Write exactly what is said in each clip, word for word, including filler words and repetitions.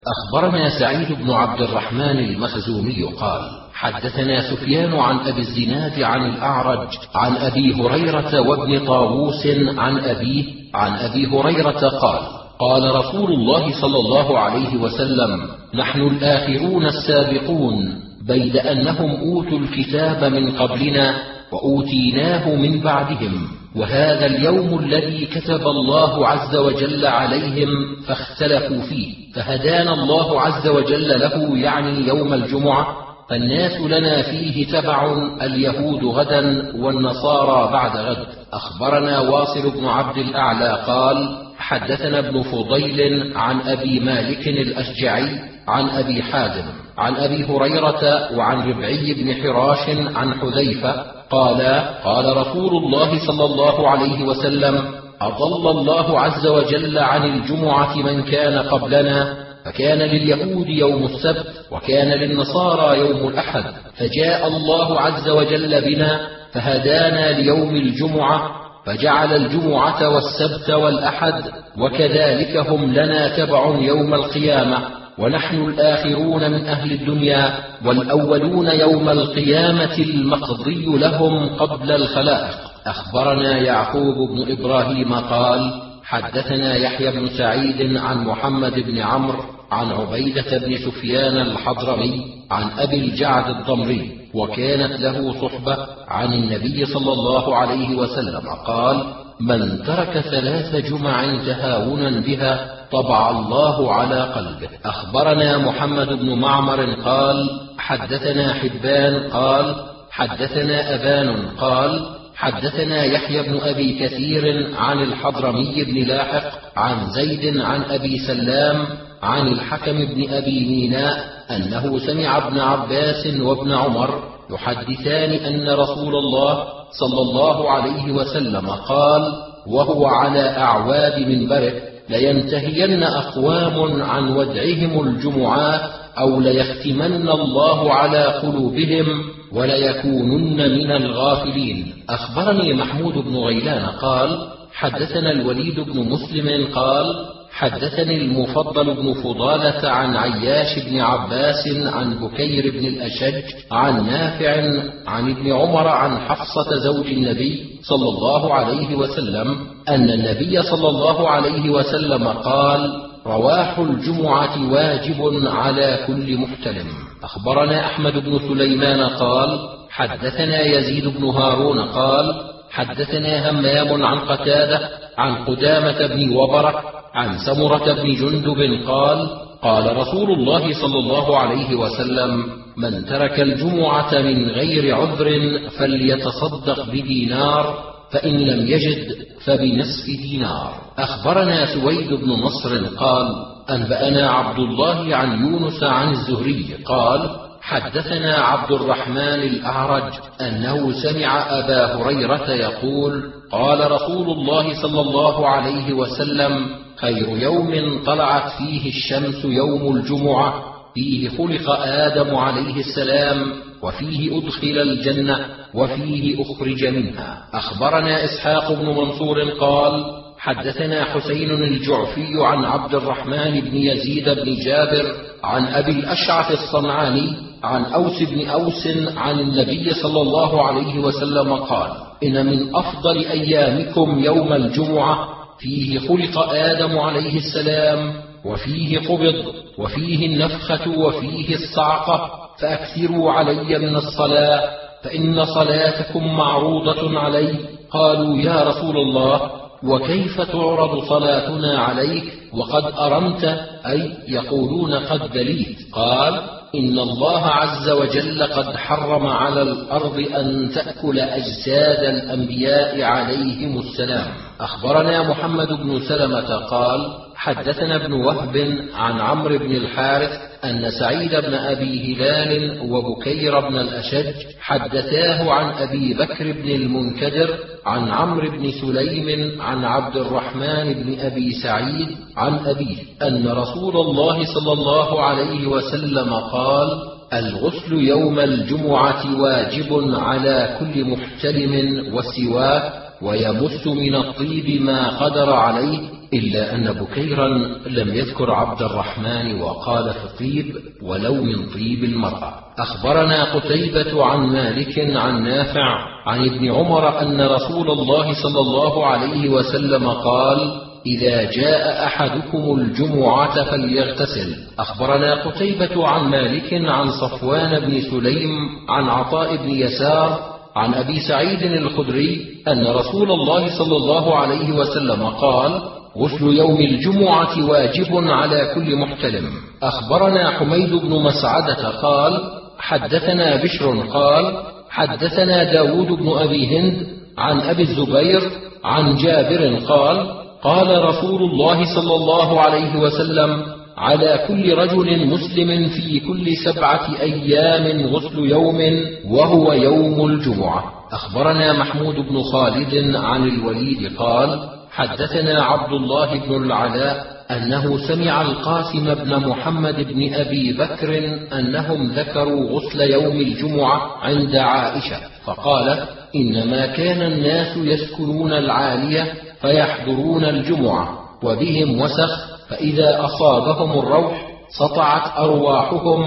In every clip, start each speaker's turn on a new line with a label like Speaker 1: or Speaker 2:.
Speaker 1: أخبرنا سعيد بن عبد الرحمن المخزومي قال: حدثنا سفيان عن أبي الزناد عن الأعرج عن أبي هريرة وابن طاووس عن أبيه عن أبي هريرة قال: قال رسول الله صلى الله عليه وسلم: نحن الآخرون السابقون، بيد أنهم أوتوا الكتاب من قبلنا وأوتيناه من بعدهم، وهذا اليوم الذي كتب الله عز وجل عليهم فاختلفوا فيه، فهدانا الله عز وجل له، يعني يوم الجمعة، فالناس لنا فيه تبع، اليهود غدا والنصارى بعد غد. أخبرنا واصل بن عبد الأعلى قال: حدثنا ابن فضيل عن أبي مالك الأشجعي عن أبي حازم عن أبي هريرة وعن ربعي بن حراش عن حذيفة قال: قال رسول الله صلى الله عليه وسلم: أضل الله عز وجل عن الجمعة من كان قبلنا، فكان لليهود يوم السبت وكان للنصارى يوم الأحد، فجاء الله عز وجل بنا فهدانا ليوم الجمعة، فجعل الجمعة والسبت والأحد، وكذلك هم لنا تبع يوم القيامة، ونحن الآخرون من أهل الدنيا والأولون يوم القيامة، المقضي لهم قبل الخلائق. أخبرنا يعقوب بن إبراهيم قال: حدثنا يحيى بن سعيد عن محمد بن عمرو عن عبيدة بن سفيان الحضرمي عن أبي الجعد الضمري، وكانت له صحبة عن النبي صلى الله عليه وسلم قال: من ترك ثلاث جمع تهاونا بها طبع الله على قلبه. أخبرنا محمد بن معمر قال: حدثنا حبان قال: حدثنا أبان قال: حدثنا يحيى بن أبي كثير عن الحضرمي بن لاحق عن زيد عن أبي سلام عن الحكم بن أبي ميناء أنه سمع ابن عباس وابن عمر يحدثان أن رسول الله صلى الله عليه وسلم قال وهو على أعواد منبره: لينتهين أقوام عن ودعهم الجمعات، أو ليختمن الله على قلوبهم، وليكونن من الغافلين. أخبرني محمود بن غيلان قال: حدثنا الوليد بن مسلم قال: حدثني المفضل بن فضالة عن عياش بن عباس عن بكير بن الأشج عن نافع عن ابن عمر عن حفصة زوج النبي صلى الله عليه وسلم أن النبي صلى الله عليه وسلم قال: رواح الجمعة واجب على كل محتلم. أخبرنا أحمد بن سليمان قال: حدثنا يزيد بن هارون قال: حدثنا همام عن قتادة عن قدامة بن وبرة عن سمرة بن جندب قال: قال رسول الله صلى الله عليه وسلم: من ترك الجمعة من غير عذر فليتصدق بدينار، فإن لم يجد فبنصف دينار. أخبرنا سويد بن نصر قال: أنبأنا عبد الله عن يونس عن الزهري قال: حدثنا عبد الرحمن الأعرج أنه سمع أبا هريرة يقول: قال رسول الله صلى الله عليه وسلم: خير يوم طلعت فيه الشمس يوم الجمعة، فيه خلق آدم عليه السلام، وفيه أدخل الجنة، وفيه أخرج منها. أخبرنا إسحاق بن منصور قال: حدثنا حسين الجعفي عن عبد الرحمن بن يزيد بن جابر عن أبي الأشعث الصنعاني عن أوس بن أوس عن النبي صلى الله عليه وسلم قال: إن من أفضل أيامكم يوم الجمعة، فيه خلق آدم عليه السلام، وفيه قبض، وفيه النفخة، وفيه الصعقة، فأكثروا علي من الصلاة، فإن صلاتكم معروضة علي. قالوا: يا رسول الله، وكيف تعرض صلاتنا عليك وقد أرمت، أي يقولون قد بليت؟ قال: إن الله عز وجل قد حرم على الأرض أن تأكل أجساد الأنبياء عليهم السلام. أخبرنا محمد بن سلمة قال: حدثنا ابن وهب عن عمرو بن الحارث أن سعيد بن أبي هلال وبكير بن الأشج حدثاه عن أبي بكر بن المنكدر عن عمرو بن سليم عن عبد الرحمن بن أبي سعيد عن أبيه أن رسول الله صلى الله عليه وسلم قال: الغسل يوم الجمعة واجب على كل محتلم وسواه، ويمس من الطيب ما قدر عليه، إلا أن بكيرا لم يذكر عبد الرحمن وقال في طيب ولو من طيب المرأة. أخبرنا قتيبة عن مالك عن نافع عن ابن عمر أن رسول الله صلى الله عليه وسلم قال: إذا جاء أحدكم الجمعة فليغتسل. أخبرنا قتيبة عن مالك عن صفوان بن سليم عن عطاء بن يسار عن أبي سعيد الخدري أن رسول الله صلى الله عليه وسلم قال: غسل يوم الجمعة واجب على كل محتلم. أخبرنا حميد بن مسعدة قال: حدثنا بشر قال: حدثنا داود بن أبي هند عن أبي الزبير عن جابر قال: قال رسول الله صلى الله عليه وسلم: على كل رجل مسلم في كل سبعة أيام غسل يوم وهو يوم الجمعة. أخبرنا محمود بن خالد عن الوليد قال: حدثنا عبد الله بن العلاء أنه سمع القاسم بن محمد بن أبي بكر أنهم ذكروا غسل يوم الجمعة عند عائشة، فقالت: إنما كان الناس يسكنون العالية فيحضرون الجمعة وبهم وسخ، فإذا أصابهم الروح سطعت أرواحهم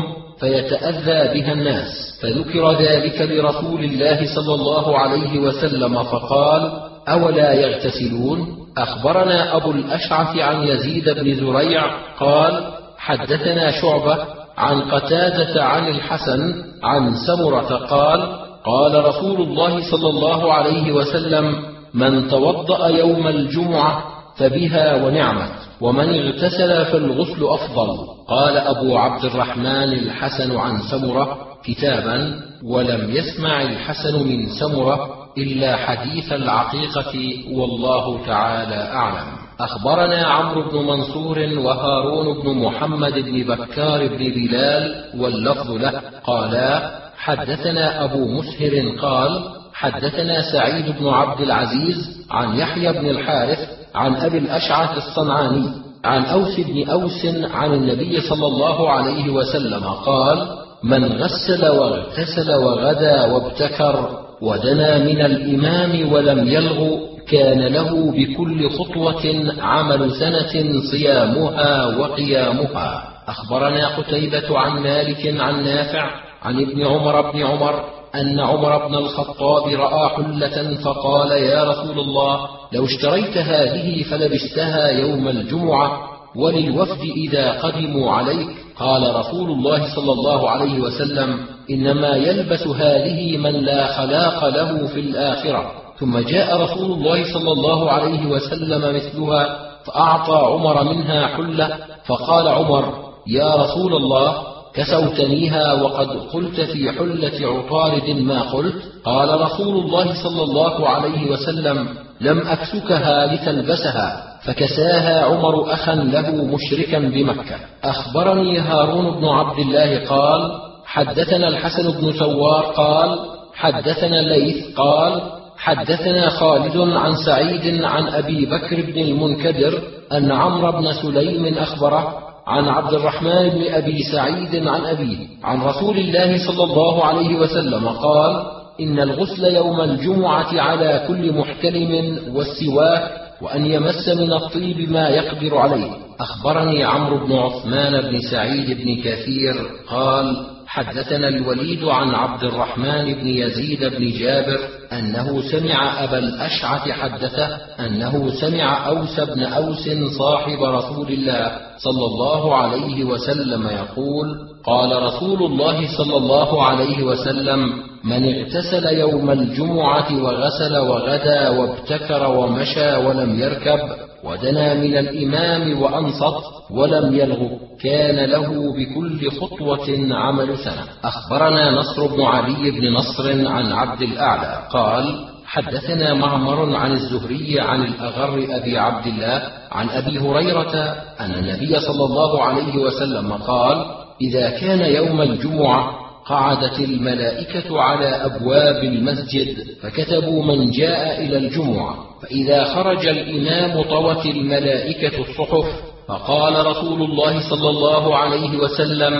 Speaker 1: فيتأذى بها الناس، فذكر ذلك لرسول الله صلى الله عليه وسلم فقال: أولا يغتسلون؟ أخبرنا أبو الأشعث عن يزيد بن زريع قال: حدثنا شعبة عن قتادة عن الحسن عن سمرة قال: قال رسول الله صلى الله عليه وسلم: من توضأ يوم الجمعة فبها ونعمت، ومن اغتسل فالغسل أفضل. قال أبو عبد الرحمن الحسن عن سمرة كتابا، ولم يسمع الحسن من سمرة إلا حديث العقيقة، والله تعالى أعلم. أخبرنا عمرو بن منصور وهارون بن محمد بن بكار بن بلال واللفظ له قالا: حدثنا أبو مسهر قال: حدثنا سعيد بن عبد العزيز عن يحيى بن الحارث عن أبي الأشعث الصنعاني عن أوس بن أوس عن النبي صلى الله عليه وسلم قال: من غسل واغتسل وغدا وابتكر ودنا من الإمام ولم يلغ كان له بكل خطوة عمل سنة صيامها وقيامها. أخبرنا قتيبة عن مالك عن نافع عن ابن عمر بن عمر أن عمر بن الخطاب رأى حلة فقال: يا رسول الله، لو اشتريت هذه فلبستها يوم الجمعة وللوفد إذا قدموا عليك. قال رسول الله صلى الله عليه وسلم: إنما يلبس هذه من لا خلاق له في الآخرة. ثم جاء رسول الله صلى الله عليه وسلم مثلها فأعطى عمر منها حلة، فقال عمر: يا رسول الله، كسوتنيها وقد قلت في حلة عطارد ما قلت. قال رسول الله صلى الله عليه وسلم: لم أكسكها لتلبسها. فكساها عمر أخا له مشركا بمكة. أخبرني هارون بن عبد الله قال: حدثنا الحسن بن سوار قال: حدثنا الليث قال: حدثنا خالد عن سعيد عن أبي بكر بن المنكدر أن عمرو بن سليم أخبره عن عبد الرحمن بن أبي سعيد عن أبيه عن رسول الله صلى الله عليه وسلم قال: إن الغسل يوم الجمعة على كل محتلم والسواك، وأن يمس من الطيب ما يقدر عليه. أخبرني عمرو بن عثمان بن سعيد بن كثير قال: حدثنا الوليد عن عبد الرحمن بن يزيد بن جابر أنه سمع أبا الأشعث حدثه أنه سمع أوس بن أوس صاحب رسول الله صلى الله عليه وسلم يقول: قال رسول الله صلى الله عليه وسلم: من اغتسل يوم الجمعة وغسل وغدا وابتكر ومشى ولم يركب ودنا من الإمام وأنصت ولم يلغ كان له بكل خطوة عمل سنة. أخبرنا نصر بن علي بن نصر عن عبد الأعلى قال: حدثنا معمر عن الزهري عن الأغر أبي عبد الله عن أبي هريرة أن النبي صلى الله عليه وسلم قال: إذا كان يوم الجمعة قعدت الملائكة على أبواب المسجد فكتبوا من جاء إلى الجمعة، فإذا خرج الإمام طوت الملائكة الصحف. فقال رسول الله صلى الله عليه وسلم: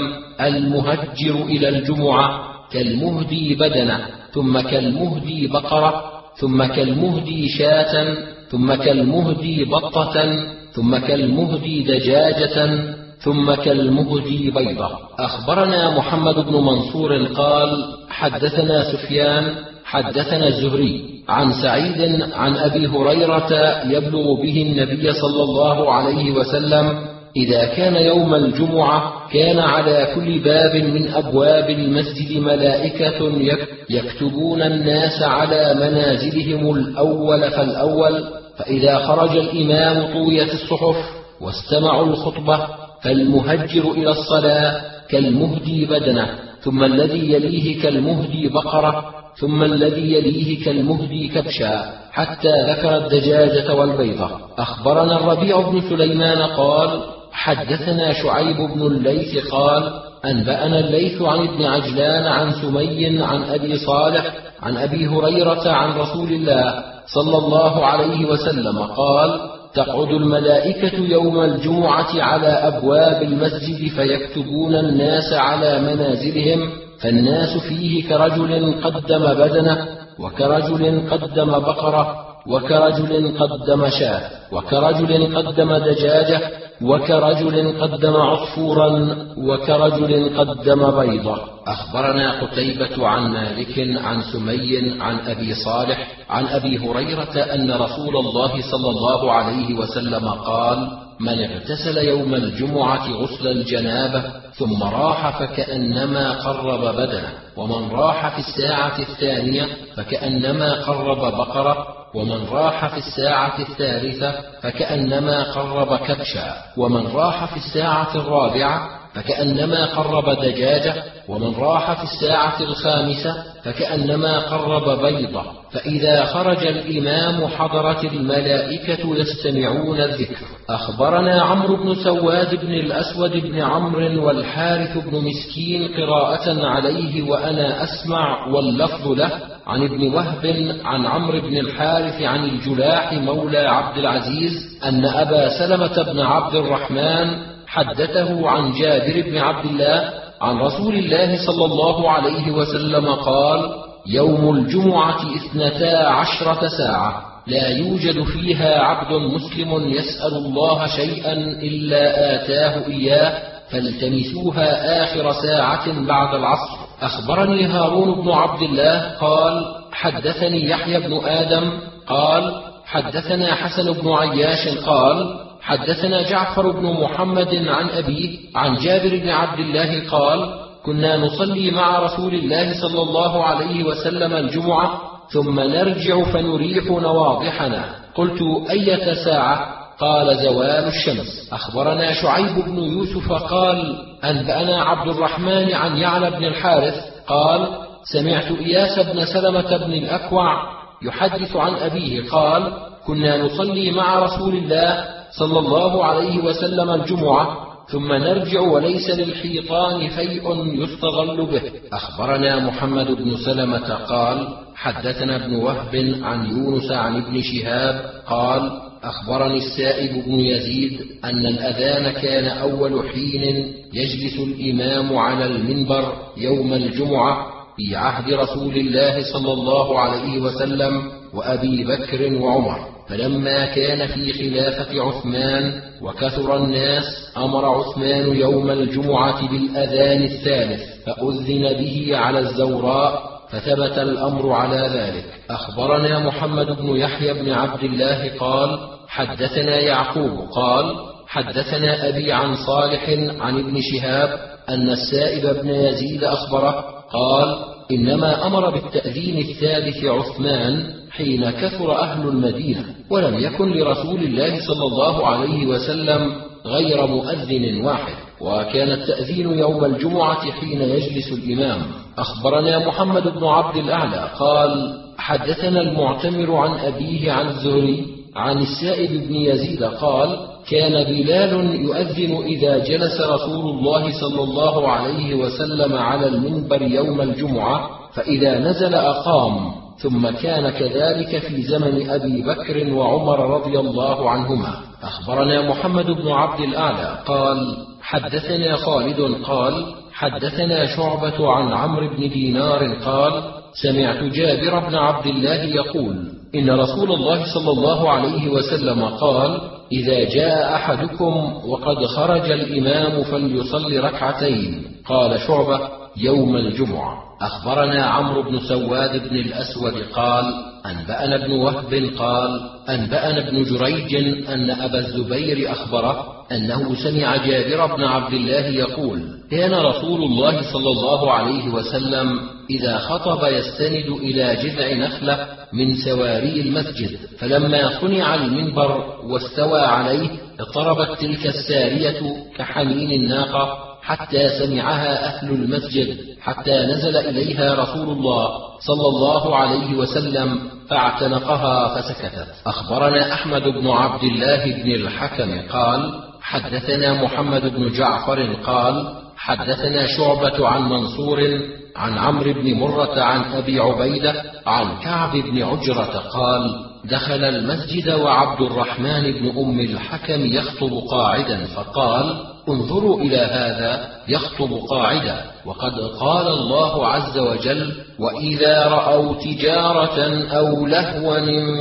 Speaker 1: المهجر إلى الجمعة كالمهدي بدنة، ثم كالمهدي بقرة، ثم كالمهدي شاة، ثم كالمهدي بطة، ثم كالمهدي دجاجة ثم كالمهدي بيضة. أخبرنا محمد بن منصور قال حدثنا سفيان حدثنا الزهري عن سعيد عن أبي هريرة يبلغ به النبي صلى الله عليه وسلم: إذا كان يوم الجمعة كان على كل باب من أبواب المسجد ملائكة يكتبون الناس على منازلهم الأول فالأول، فإذا خرج الإمام طويت الصحف واستمعوا الخطبة، فالمهجر إلى الصلاة كالمهدي بدنه، ثم الذي يليه كالمهدي بقرة، ثم الذي يليه كالمهدي كبشا، حتى ذكر الدجاجة والبيضة. أخبرنا الربيع بن سليمان قال حدثنا شعيب بن الليث قال أنبأنا الليث عن ابن عجلان عن سمي عن أبي صالح عن أبي هريرة عن رسول الله صلى الله عليه وسلم قال: تقعد الملائكة يوم الجمعة على أبواب المسجد فيكتبون الناس على منازلهم، فالناس فيه كرجل قدم بدنه، وكرجل قدم بقرة، وكرجل قدم شاة، وكرجل قدم دجاجة، وكرجل قدم عصفورا، وكرجل قدم بيضة. أخبرنا قتيبة عن مالك عن سمي عن أبي صالح عن أبي هريرة أن رسول الله صلى الله عليه وسلم قال: من اغتسل يوم الجمعة غسل الجنابة ثم راح فكأنما قرب بدنه، ومن راح في الساعة الثانية فكأنما قرب بقرة، ومن راح في الساعة الثالثة فكأنما قرب كبشا، ومن راح في الساعة الرابعة فكأنما قرب دجاجة، ومن راح في الساعة الخامسة فكأنما قرب بيضة. فإذا خرج الإمام حضرت الملائكة يستمعون الذكر. أخبرنا عمرو بن سواد بن الأسود بن عمرو والحارث بن مسكين قراءة عليه وأنا أسمع واللفظ له عن ابن وهب عن عمرو بن الحارث عن الجلاح مولى عبد العزيز أن أبا سلمة بن عبد الرحمن حدثه عن جابر بن عبد الله عن رسول الله صلى الله عليه وسلم قال: يوم الجمعة اثنتا عشرة ساعة لا يوجد فيها عبد مسلم يسأل الله شيئا إلا آتاه إياه، فالتمسوها آخر ساعة بعد العصر. أخبرني هارون بن عبد الله قال حدثني يحيى بن آدم قال حدثنا حسن بن عياش قال حدثنا جعفر بن محمد عن أبيه عن جابر بن عبد الله قال: كنا نصلي مع رسول الله صلى الله عليه وسلم الجمعة ثم نرجع فنريح نواضحنا. قلت: أية ساعة؟ قال: زوال الشمس. أخبرنا شعيب بن يوسف قال أنبأنا عبد الرحمن عن يعلى بن الحارث قال: سمعت إياس بن سلمة بن الأكوع يحدث عن أبيه قال: كنا نصلي مع رسول الله صلى الله عليه وسلم الجمعة ثم نرجع وليس للحيطان شيء يستغل به. أخبرنا محمد بن سلمة قال حدثنا ابن وهب عن يونس عن ابن شهاب قال أخبرني السائب بن يزيد أن الأذان كان أول حين يجلس الإمام على المنبر يوم الجمعة في عهد رسول الله صلى الله عليه وسلم وأبي بكر وعمر، فلما كان في خلافة عثمان وكثر الناس أمر عثمان يوم الجمعة بالأذان الثالث فأذن به على الزوراء، فثبت الأمر على ذلك. أخبرنا محمد بن يحيى بن عبد الله قال حدثنا يعقوب قال حدثنا أبي عن صالح عن ابن شهاب أن السائب بن يزيد أخبره قال إنما أمر بالتأذين الثالث عثمان حين كثر أهل المدينة، ولم يكن لرسول الله صلى الله عليه وسلم غير مؤذن واحد، وكان التأذين يوم الجمعة حين يجلس الإمام. أخبرنا محمد بن عبد الأعلى قال حدثنا المعتمر عن أبيه عن الزهري عن السائب بن يزيد قال كان بلال يؤذن إذا جلس رسول الله صلى الله عليه وسلم على المنبر يوم الجمعة، فإذا نزل أقام، ثم كان كذلك في زمن أبي بكر وعمر رضي الله عنهما. أخبرنا محمد بن عبد الأعلى قال حدثنا خالد قال حدثنا شعبة عن عمرو بن دينار قال سمعت جابر بن عبد الله يقول إن رسول الله صلى الله عليه وسلم قال إذا جاء أحدكم وقد خرج الإمام فليصلي ركعتين. قال شعبة: يوم الجمعة. أخبرنا عمرو بن سواد بن الأسود قال: أنبأنا ابن وهب قال: أنبأنا ابن جريج أن أبا الزبير أخبره أنه سمع جابر بن عبد الله يقول: كان رسول الله صلى الله عليه وسلم إذا خطب يستند إلى جذع نخلة من سواري المسجد، فلما صنع المنبر واستوى عليه اضطربت تلك السارية كحنين الناقة حتى سمعها أهل المسجد، حتى نزل إليها رسول الله صلى الله عليه وسلم فاعتنقها فسكتت. أخبرنا أحمد بن عبد الله بن الحكم قال: حدثنا محمد بن جعفر قال: حدثنا شعبة عن منصور عن عمرو بن مرة عن أبي عبيدة عن كعب بن عجرة قال: دخل المسجد وعبد الرحمن بن أم الحكم يخطب قاعدا، فقال: انظروا إلى هذا يخطب قاعدا، وقد قال الله عز وجل: وإذا رأوا تجارة أو لهوا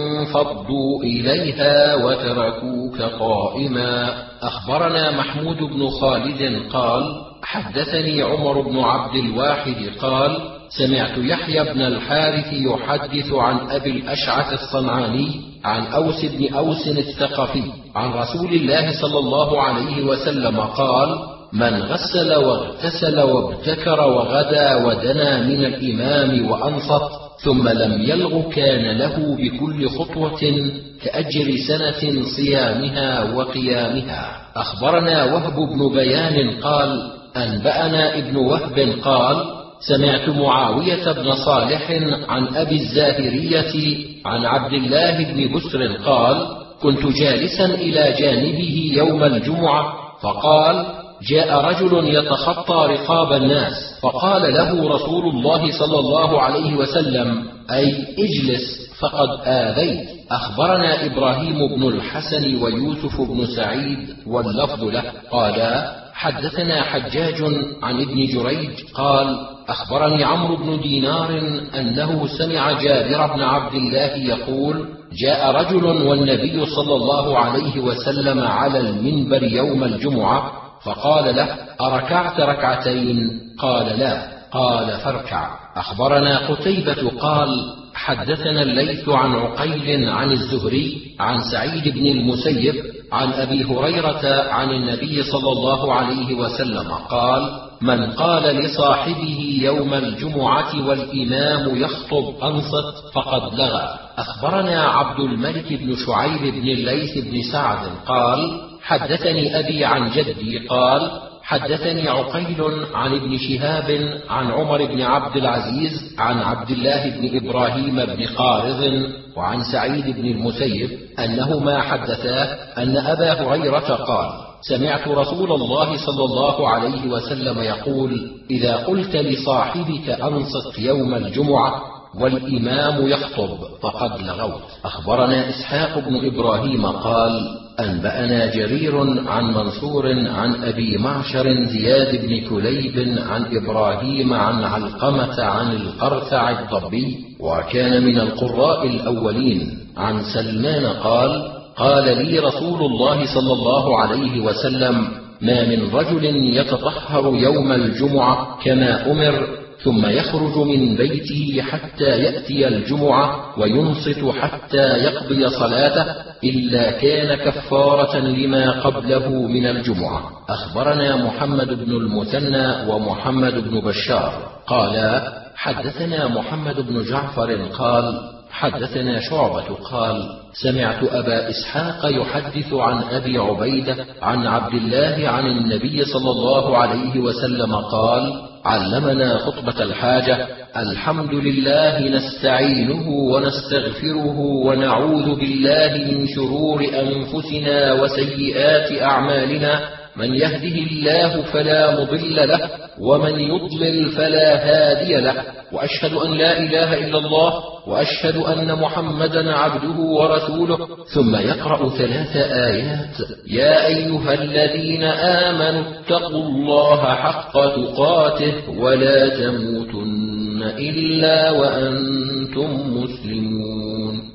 Speaker 1: انفضوا إليها وتركوك قائما. أخبرنا محمود بن خالد قال: حدثني عمر بن عبد الواحد قال: سمعت يحيى بن الحارث يحدث عن أبي الأشعث الصنعاني عن أوس بن أوس الثقفي عن رسول الله صلى الله عليه وسلم قال: من غسل واغتسل وابتكر وغدا ودنا من الإمام وأنصت ثم لم يلغ كان له بكل خطوة كأجر سنة صيامها وقيامها. أخبرنا وهب بن بيان قال: أنبأنا ابن وهب قال: سمعت معاوية بن صالح عن أبي الزاهرية عن عبد الله بن بسر قال: كنت جالسا إلى جانبه يوم الجمعة، فقال: جاء رجل يتخطى رقاب الناس، فقال له رسول الله صلى الله عليه وسلم: أي اجلس فقد آذيت. أخبرنا إبراهيم بن الحسن ويوسف بن سعيد واللفظ له قالا: حدثنا حجاج عن ابن جريج قال: أخبرني عمرو بن دينار أنه سمع جابر بن عبد الله يقول: جاء رجل والنبي صلى الله عليه وسلم على المنبر يوم الجمعة، فقال له: أركعت ركعتين؟ قال: لا. قال: فاركع. أخبرنا قتيبة قال: حدثنا الليث عن عقيل عن الزهري عن سعيد بن المسيب عن أبي هريرة عن النبي صلى الله عليه وسلم قال: من قال لصاحبه يوم الجمعة والإمام يخطب أنصت فقد لغى. أخبرنا عبد الملك بن شعيب بن الليث بن سعد قال: حدثني أبي عن جدي قال: حدثني عقيل عن ابن شهاب عن عمر بن عبد العزيز عن عبد الله بن إبراهيم بن قارض وعن سعيد بن المسيب أنهما حدثاه أن أبا هريرة قال: سمعت رسول الله صلى الله عليه وسلم يقول: إذا قلت لصاحبك أنصت يوم الجمعة والإمام يخطب فقد لغوت. أخبرنا إسحاق بن إبراهيم قال: أنبأنا جرير عن منصور عن أبي معشر زياد بن كليب عن إبراهيم عن علقمة عن القرثع الضبي وكان من القراء الأولين عن سلمان قال: قال لي رسول الله صلى الله عليه وسلم: ما من رجل يتطهر يوم الجمعة كما أمر ثم يخرج من بيته حتى يأتي الجمعة وينصت حتى يقضي صلاته إلا كان كفارة لما قبله من الجمعة. أخبرنا محمد بن المثنى ومحمد بن بشار قالا: حدثنا محمد بن جعفر قال: حدثنا شعبة قال: سمعت أبا إسحاق يحدث عن أبي عبيدة عن عبد الله عن النبي صلى الله عليه وسلم قال: علمنا خطبة الحاجة: الحمد لله نستعينه ونستغفره ونعوذ بالله من شرور أنفسنا وسيئات أعمالنا، من يهده الله فلا مضل له ومن يضلل فلا هادي له، وأشهد أن لا إله إلا الله وأشهد أن محمدا عبده ورسوله. ثم يقرأ ثلاث آيات: يا أيها الذين آمنوا اتقوا الله حق تقاته ولا تموتن إلا وأنتم مسلمون.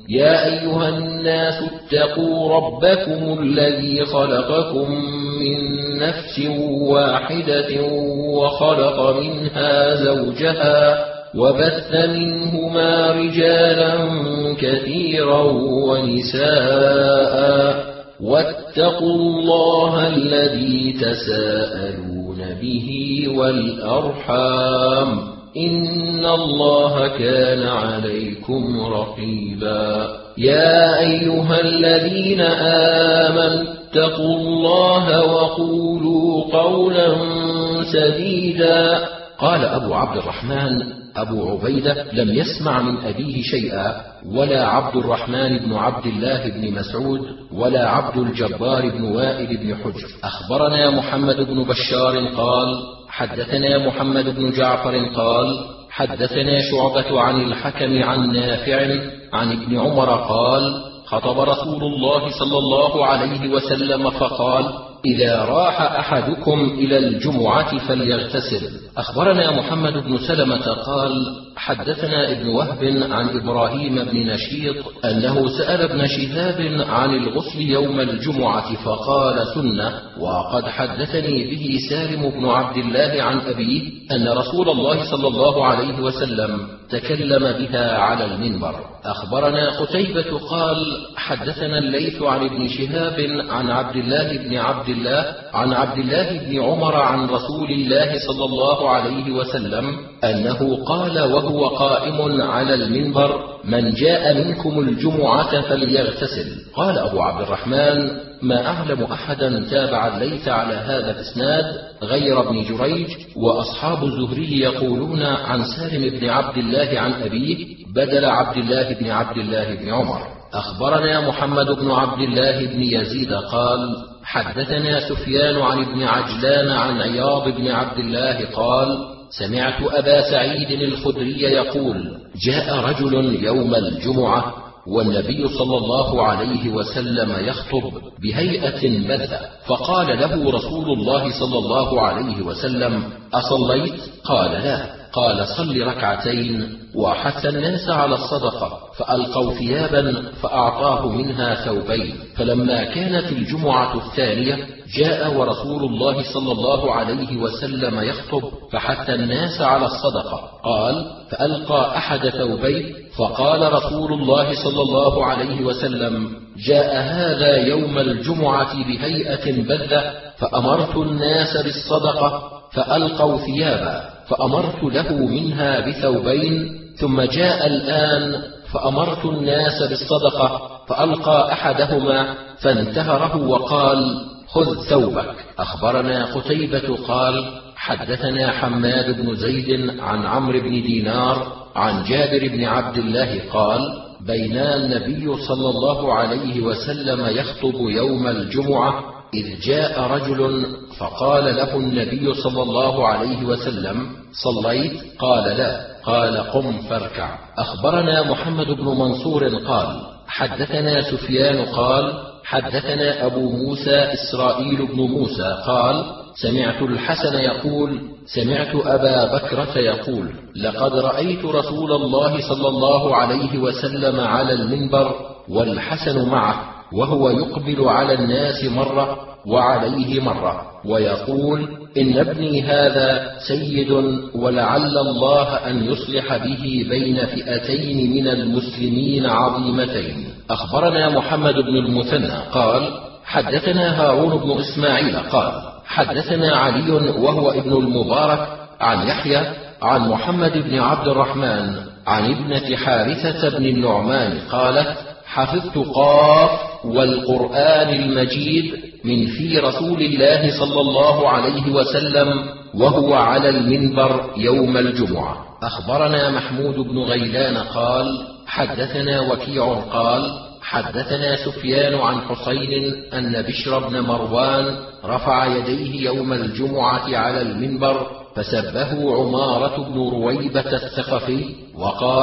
Speaker 1: يا أيها الناس اتقوا ربكم الذي خلقكم من نفس واحدة وخلق منها زوجها وبث منهما رجالا كثيرا ونساء واتقوا الله الذي تساءلون به والأرحام إن الله كان عليكم رقيبا يا أيها الذين آمنوا اتقوا الله وقولوا قولا سديدا. قال أبو عبد الرحمن أبو عبيدة لم يسمع من أبيه شيئا، ولا عبد الرحمن بن عبد الله بن مسعود ولا عبد الجبار بن وائل بن حجر. أخبرنا محمد بن بشار قال حدثنا محمد بن جعفر قال حدثنا شعبة عن الحكم عن نافع عن ابن عمر قال خطب رسول الله صلى الله عليه وسلم فقال إذا راح أحدكم إلى الجمعة فليغتسل. أخبرنا محمد بن سلمة قال حدثنا ابن وهب عن إبراهيم بن نشيط أنه سأل ابن شهاب عن الغسل يوم الجمعة فقال سنة، وقد حدثني به سالم بن عبد الله عن أبيه أن رسول الله صلى الله عليه وسلم تكلم بها على المنبر. أخبرنا قتيبة قال حدثنا الليث عن ابن شهاب عن عبد الله بن عبد الله عن عبد الله بن عمر عن رسول الله صلى الله عليه وسلم أنه قال وهو قائم على المنبر من جاء منكم الجمعة فليغتسل. قال أبو عبد الرحمن ما أعلم أحدا تابع الليث على هذا الإسناد غير ابن جريج، وأصحاب الزهري يقولون عن سالم بن عبد الله عن أبيه بدل عبد الله بن عبد الله بن عمر. أخبرنا محمد بن عبد الله بن يزيد قال حدثنا سفيان عن ابن عجلان عن عياض بن عبد الله قال سمعت أبا سعيد الخدري يقول جاء رجل يوم الجمعة والنبي صلى الله عليه وسلم يخطب بهيئة بذة، فقال له رسول الله صلى الله عليه وسلم أصليت؟ قال لا. قال صل ركعتين، وحث الناس على الصدقة فألقوا ثيابا فأعطاه منها ثوبين. فلما كانت الجمعة الثانية جاء ورسول الله صلى الله عليه وسلم يخطب فحث الناس على الصدقة، قال فألقى أحد ثوبيه فقال رسول الله صلى الله عليه وسلم جاء هذا يوم الجمعة بهيئة بذة فأمرت الناس بالصدقة فألقوا ثيابا فأمرت له منها بثوبين، ثم جاء الآن فأمرت الناس بالصدقة فألقى أحدهما فانتهره وقال خذ ثوبك. أخبرنا قتيبة قال حدثنا حماد بن زيد عن عمرو بن دينار عن جابر بن عبد الله قال بينا النبي صلى الله عليه وسلم يخطب يوم الجمعة إذ جاء رجل فقال له النبي صلى الله عليه وسلم صليت؟ قال لا. قال قم فاركع. أخبرنا محمد بن منصور قال حدثنا سفيان قال حدثنا أبو موسى إسرائيل بن موسى قال سمعت الحسن يقول سمعت أبا بكرة يقول لقد رأيت رسول الله صلى الله عليه وسلم على المنبر والحسن معه وهو يقبل على الناس مرة وعليه مرة ويقول إن ابني هذا سيد ولعل الله أن يصلح به بين فئتين من المسلمين عظيمتين. أخبرنا محمد بن المثنى قال حدثنا هارون بن إسماعيل قال حدثنا علي وهو ابن المبارك عن يحيى عن محمد بن عبد الرحمن عن ابنة حارثة بن النعمان قالت حفظت قاف والقرآن المجيد من في رسول الله صلى الله عليه وسلم وهو على المنبر يوم الجمعة. أخبرنا محمود بن غيلان قال حدثنا وكيع قال حدثنا سفيان عن حسين أن بشر بن مروان رفع يديه يوم الجمعة على المنبر فسبه عمارة بن رويبة الثقفي وقال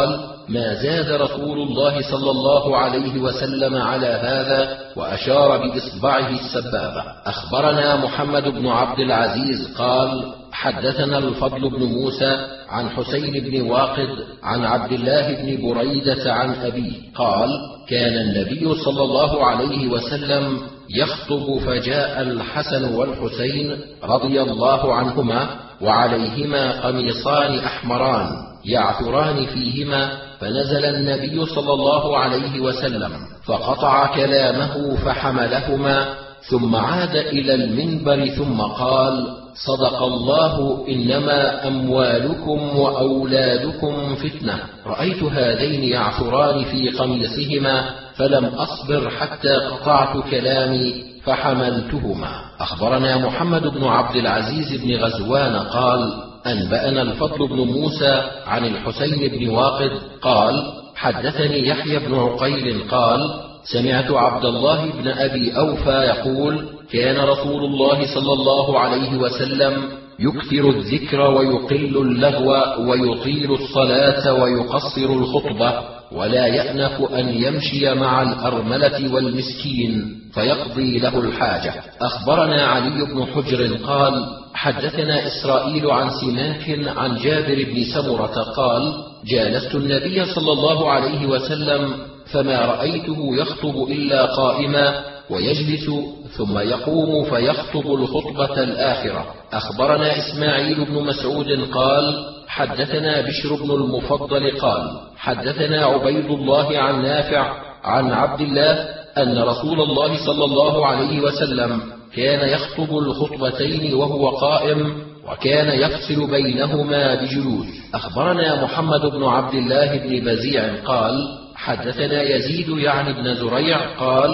Speaker 1: ما زاد رسول الله صلى الله عليه وسلم على هذا، وأشار بإصبعه السبابة. أخبرنا محمد بن عبد العزيز قال حدثنا الفضل بن موسى عن حسين بن واقد عن عبد الله بن بريدة عن أبيه قال كان النبي صلى الله عليه وسلم يخطب فجاء الحسن والحسين رضي الله عنهما وعليهما قميصان أحمران يعثران فيهما، فنزل النبي صلى الله عليه وسلم فقطع كلامه فحملهما، ثم عاد إلى المنبر ثم قال صدق الله إنما أموالكم وأولادكم فتنة. رأيت هذين يعثران في قميصهما فلم أصبر حتى قطعت كلامي فحملتهما. أخبرنا محمد بن عبد العزيز بن غزوان قال أنبأنا الفضل بن موسى عن الحسين بن واقد قال حدثني يحيى بن عقيل قال سمعت عبد الله بن أبي أوفى يقول كان رسول الله صلى الله عليه وسلم يكثر الذكر ويقل اللغو ويطيل الصلاة ويقصر الخطبة، ولا يأنف أن يمشي مع الأرملة والمسكين فيقضي له الحاجة. أخبرنا علي بن حجر قال حدثنا إسرائيل عن سماك عن جابر بن سمرة قال جالست النبي صلى الله عليه وسلم فما رأيته يخطب إلا قائما ويجلس ثم يقوم فيخطب الخطبة الآخرة. أخبرنا إسماعيل بن مسعود قال حدثنا بشر بن المفضل قال حدثنا عبيد الله عن نافع عن عبد الله أن رسول الله صلى الله عليه وسلم كان يخطب الخطبتين وهو قائم، وكان يفصل بينهما بجلوس. أخبرنا محمد بن عبد الله بن بزيع قال حدثنا يزيد يعني بن زريع قال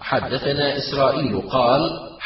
Speaker 1: حدثنا إسرائيل قال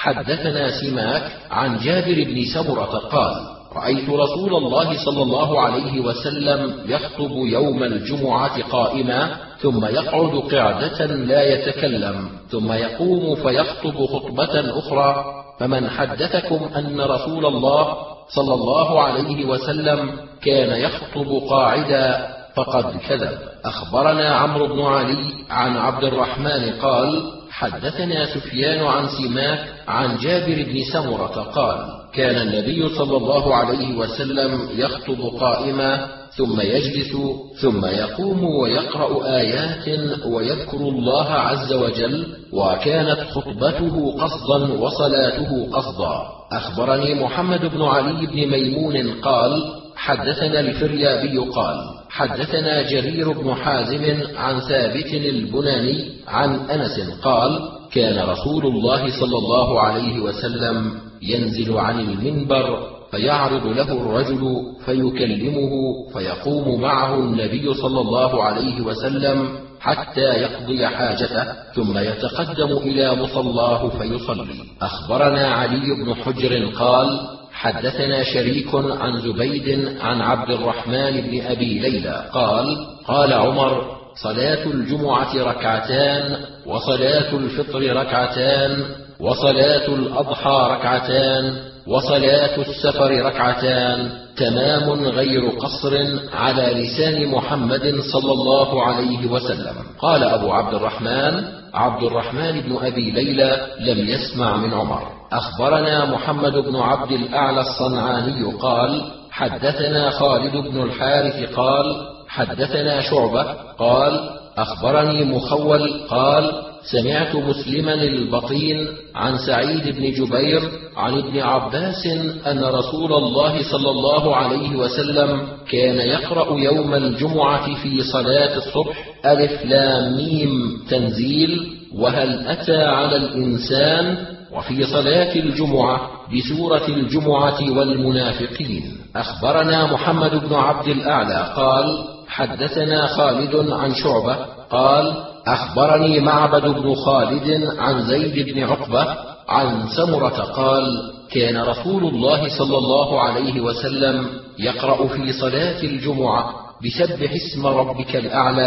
Speaker 1: حدثنا سماك عن جابر بن سمرة قال رأيت رسول الله صلى الله عليه وسلم يخطب يوم الجمعة قائما ثم يقعد قعدة لا يتكلم ثم يقوم فيخطب خطبة أخرى، فمن حدثكم أن رسول الله صلى الله عليه وسلم كان يخطب قاعدا فقد كذب. أخبرنا عمرو بن علي عن عبد الرحمن قال حدثنا سفيان عن سماك عن جابر بن سمرة قال كان النبي صلى الله عليه وسلم يخطب قائما ثم يجلس ثم يقوم ويقرأ آيات ويذكر الله عز وجل، وكانت خطبته قصدا وصلاته قصدا. أخبرني محمد بن علي بن ميمون قال حدثنا الفريابي قال حدثنا جرير بن حازم عن ثابت البناني عن أنس قال كان رسول الله صلى الله عليه وسلم ينزل عن المنبر فيعرض له الرجل فيكلمه فيقوم معه النبي صلى الله عليه وسلم حتى يقضي حاجته ثم يتقدم إلى مصلاه فيصلي. أخبرنا علي بن حجر قال حدثنا شريك عن زبيد عن عبد الرحمن بن أبي ليلى قال قال عمر صلاة الجمعة ركعتان وصلاة الفطر ركعتان وصلاة الأضحى ركعتان وصلاة السفر ركعتان تمام غير قصر على لسان محمد صلى الله عليه وسلم. قال أبو عبد الرحمن عبد الرحمن بن أبي ليلى لم يسمع من عمر. أخبرنا محمد بن عبد الأعلى الصنعاني قال حدثنا خالد بن الحارث قال حدثنا شعبة قال أخبرني مخول قال سمعت مسلما البطين عن سعيد بن جبير عن ابن عباس أن رسول الله صلى الله عليه وسلم كان يقرأ يوم الجمعة في صلاة الصبح ألف لام ميم تنزيل وهل أتى على الإنسان، وفي صلاة الجمعة بسورة الجمعة والمنافقين. أخبرنا محمد بن عبد الأعلى قال حدثنا خالد عن شعبة قال أخبرني معبد بن خالد عن زيد بن عقبة عن سمرة قال كان رسول الله صلى الله عليه وسلم يقرأ في صلاة الجمعة بسبح اسم ربك الأعلى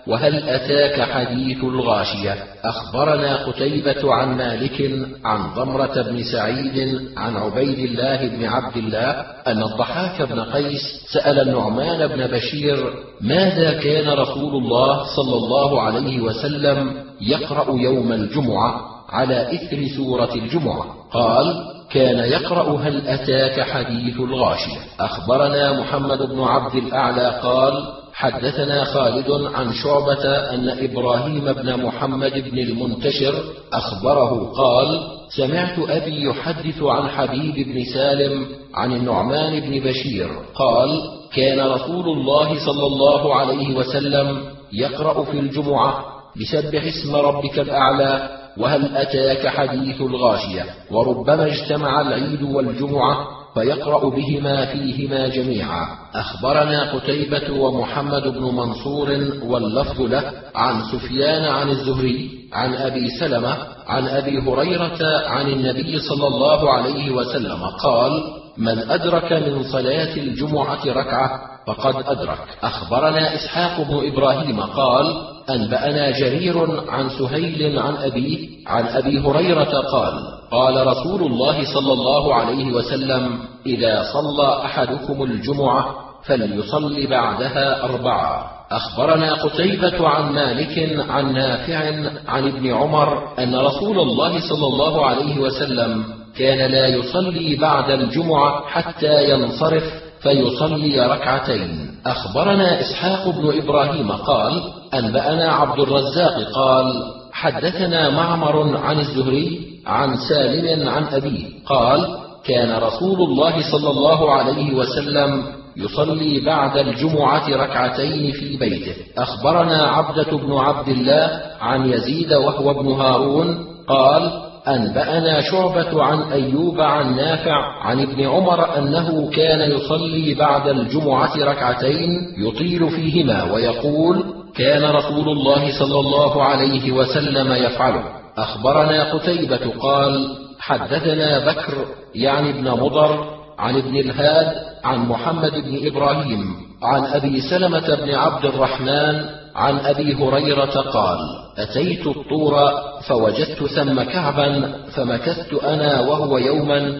Speaker 1: وهل أتاك حديث الغاشية. أخبرنا قتيبة عن مالك عن ضمرة بن سعيد عن عبيد الله بن عبد الله أن الضحاك بن قيس سأل النعمان بن بشير ماذا كان رسول الله صلى الله عليه وسلم يقرأ يوم الجمعة على إثر سورة الجمعة؟ قال كان يقرأ هل أتاك حديث الغاشية. أخبرنا محمد بن عبد الأعلى قال حدثنا خالد عن شعبة أن إبراهيم بن محمد بن المنتشر أخبره قال سمعت أبي يحدث عن حبيب بن سالم عن النعمان بن بشير قال كان رسول الله صلى الله عليه وسلم يقرأ في الجمعة بسبح اسم ربك الأعلى وهل أتاك حديث الغاشية، وربما اجتمع العيد والجمعة فيقرأ بهما فيهما جميعا. أخبرنا قتيبة ومحمد بن منصور واللفظ له عن سفيان عن الزهري عن أبي سلمة عن أبي هريرة عن النبي صلى الله عليه وسلم قال من أدرك من صلاة الجمعة ركعة فقد أدرك. أخبرنا إسحاق بن إبراهيم قال أنبأنا جرير عن سهيل عن أبيه عن أبي هريرة قال قال رسول الله صلى الله عليه وسلم إذا صلى أحدكم الجمعة فليصل بعدها أربعة. أخبرنا قتيبة عن مالك عن نافع عن ابن عمر أن رسول الله صلى الله عليه وسلم كان لا يصلي بعد الجمعة حتى ينصرف فيصلي ركعتين. أخبرنا إسحاق بن إبراهيم قال أنبأنا عبد الرزاق قال حدثنا معمر عن الزهري عن سالم عن أبيه قال كان رسول الله صلى الله عليه وسلم يصلي بعد الجمعة ركعتين في بيته. أخبرنا عبدة بن عبد الله عن يزيد وهو ابن هارون قال أنبأنا شعبة عن أيوب عن نافع عن ابن عمر أنه كان يصلي بعد الجمعة ركعتين يطيل فيهما ويقول كان رسول الله صلى الله عليه وسلم يفعله. أخبرنا قتيبة قال حدثنا بكر يعني ابن مضر عن ابن الهاد عن محمد بن إبراهيم عن أبي سلمة بن عبد الرحمن عن أبي هريرة قال أتيت الطور فوجدت ثم كعبا فمكثت أنا وهو يوما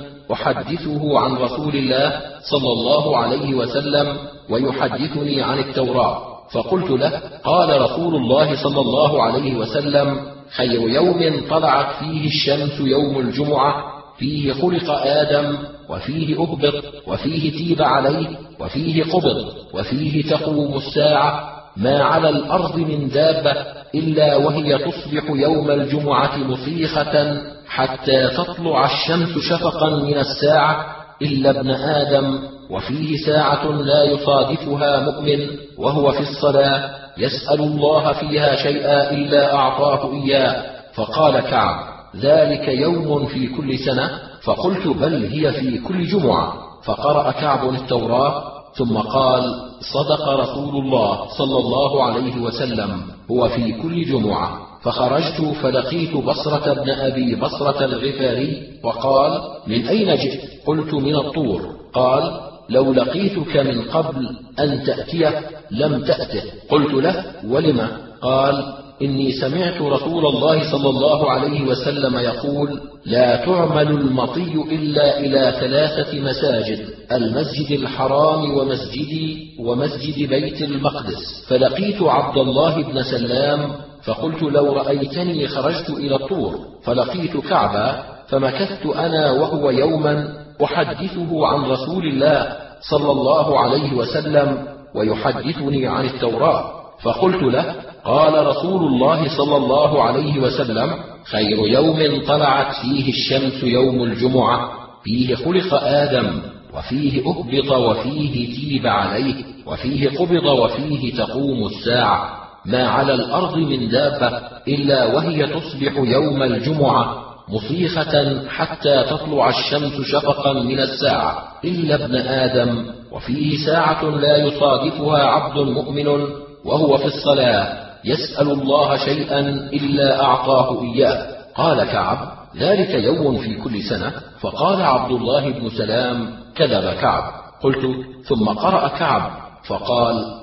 Speaker 1: أحدثه عن رسول الله صلى الله عليه وسلم ويحدثني عن التوراة، فقلت له قال رسول الله صلى الله عليه وسلم خير يوم طلعت فيه الشمس يوم الجمعة فيه خلق آدم وفيه أهبط وفيه تيب عليه وفيه قبض وفيه تقوم الساعة ما على الأرض من دابة إلا وهي تصبح يوم الجمعة مصيخة حتى تطلع الشمس شفقا من الساعة إلا ابن آدم، وفيه ساعة لا يصادفها مؤمن وهو في الصلاة يسأل الله فيها شيئا إلا أعطاه إياه. فقال كعب ذلك يوم في كل سنة؟ فقلت بل هي في كل جمعة. فقرأ كعب التوراة ثم قال صدق رسول الله صلى الله عليه وسلم هو في كل جمعة. فخرجت فلقيت بصرة بن أبي بصرة الغفاري وقال من أين جئت؟ قلت من الطور. قال لو لقيتك من قبل أن تأتيه لم تأته. قلت له ولم؟ قال إني سمعت رسول الله صلى الله عليه وسلم يقول لا تعمل المطي إلا إلى ثلاثة مساجد المسجد الحرام ومسجدي ومسجد بيت المقدس. فلقيت عبد الله بن سلام فقلت لو رأيتني خرجت إلى الطور. فلقيت كعبا فمكثت أنا وهو يوما أحدثه عن رسول الله صلى الله عليه وسلم ويحدثني عن التوراة. فقلت له قال رسول الله صلى الله عليه وسلم خير يوم طلعت فيه الشمس يوم الجمعة فيه خلق آدم وفيه أهبط وفيه تيب عليه وفيه قبض وفيه تقوم الساعة ما على الأرض من دابة إلا وهي تصبح يوم الجمعة مصيخة حتى تطلع الشمس شفقا من الساعة إلا ابن آدم، وفيه ساعة لا يصادفها عبد مؤمن وهو في الصلاة يسأل الله شيئا إلا أعطاه إياه. قال كعب ذلك يوم في كل سنة. فقال عبد الله بن سلام كذب كعب. قلت ثم قرأ كعب فقال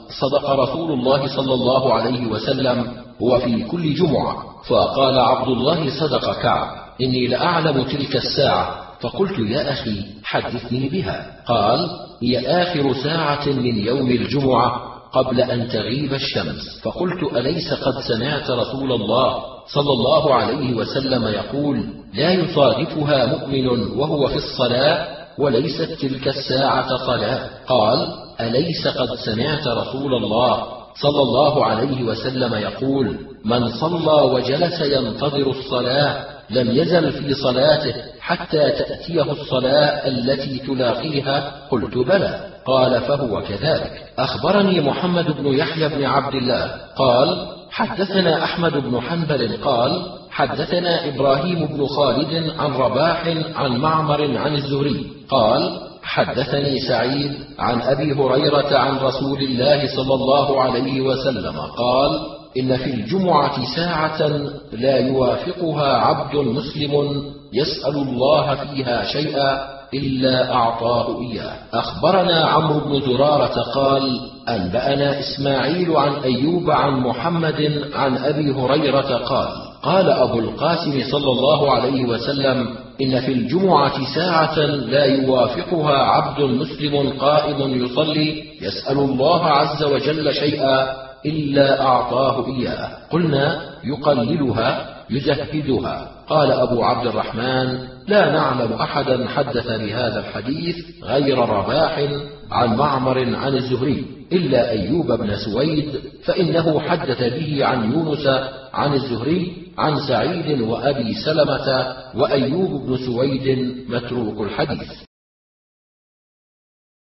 Speaker 1: صدق رسول الله صلى الله عليه وسلم، هو في كل جمعة. فقال عبد الله صدق كعب، إني لأعلم تلك الساعة. فقلت يا أخي حدثني بها. قال هي آخر ساعة من يوم الجمعة قبل أن تغيب الشمس. فقلت أليس قد سمعت رسول الله صلى الله عليه وسلم يقول لا يصادفها مؤمن وهو في الصلاة وليست تلك الساعة صلاة؟ قال أليس قد سمعت رسول الله صلى الله عليه وسلم يقول من صلى وجلس ينتظر الصلاة لم يزل في صلاته حتى تأتيه الصلاة التي تلاقيها؟ قلت بلى. قال فهو كذلك. أخبرني محمد بن يحيى بن عبد الله قال حدثنا أحمد بن حنبل قال حدثنا إبراهيم بن خالد عن رباح عن معمر عن الزهري قال حدثني سعيد عن أبي هريرة عن رسول الله صلى الله عليه وسلم قال إن في الجمعة ساعة لا يوافقها عبد مسلم يسأل الله فيها شيئا إلا أعطاه إياه. أخبرنا عمرو بن زرارة قال أنبأنا إسماعيل عن أيوب عن محمد عن أبي هريرة قال قال أبو القاسم صلى الله عليه وسلم إن في الجمعة ساعة لا يوافقها عبد مسلم قائم يصلي يسأل الله عز وجل شيئا إلا أعطاه إياه. قلنا يقللها يزهدها. قال أبو عبد الرحمن لا نعلم أحدا حدث بهذا الحديث غير رباح عن معمر عن الزهري إلا أيوب بن سويد، فإنه حدث به عن يونس عن الزهري عن سعيد وأبي سلمة، وأيوب بن سويد متروك الحديث.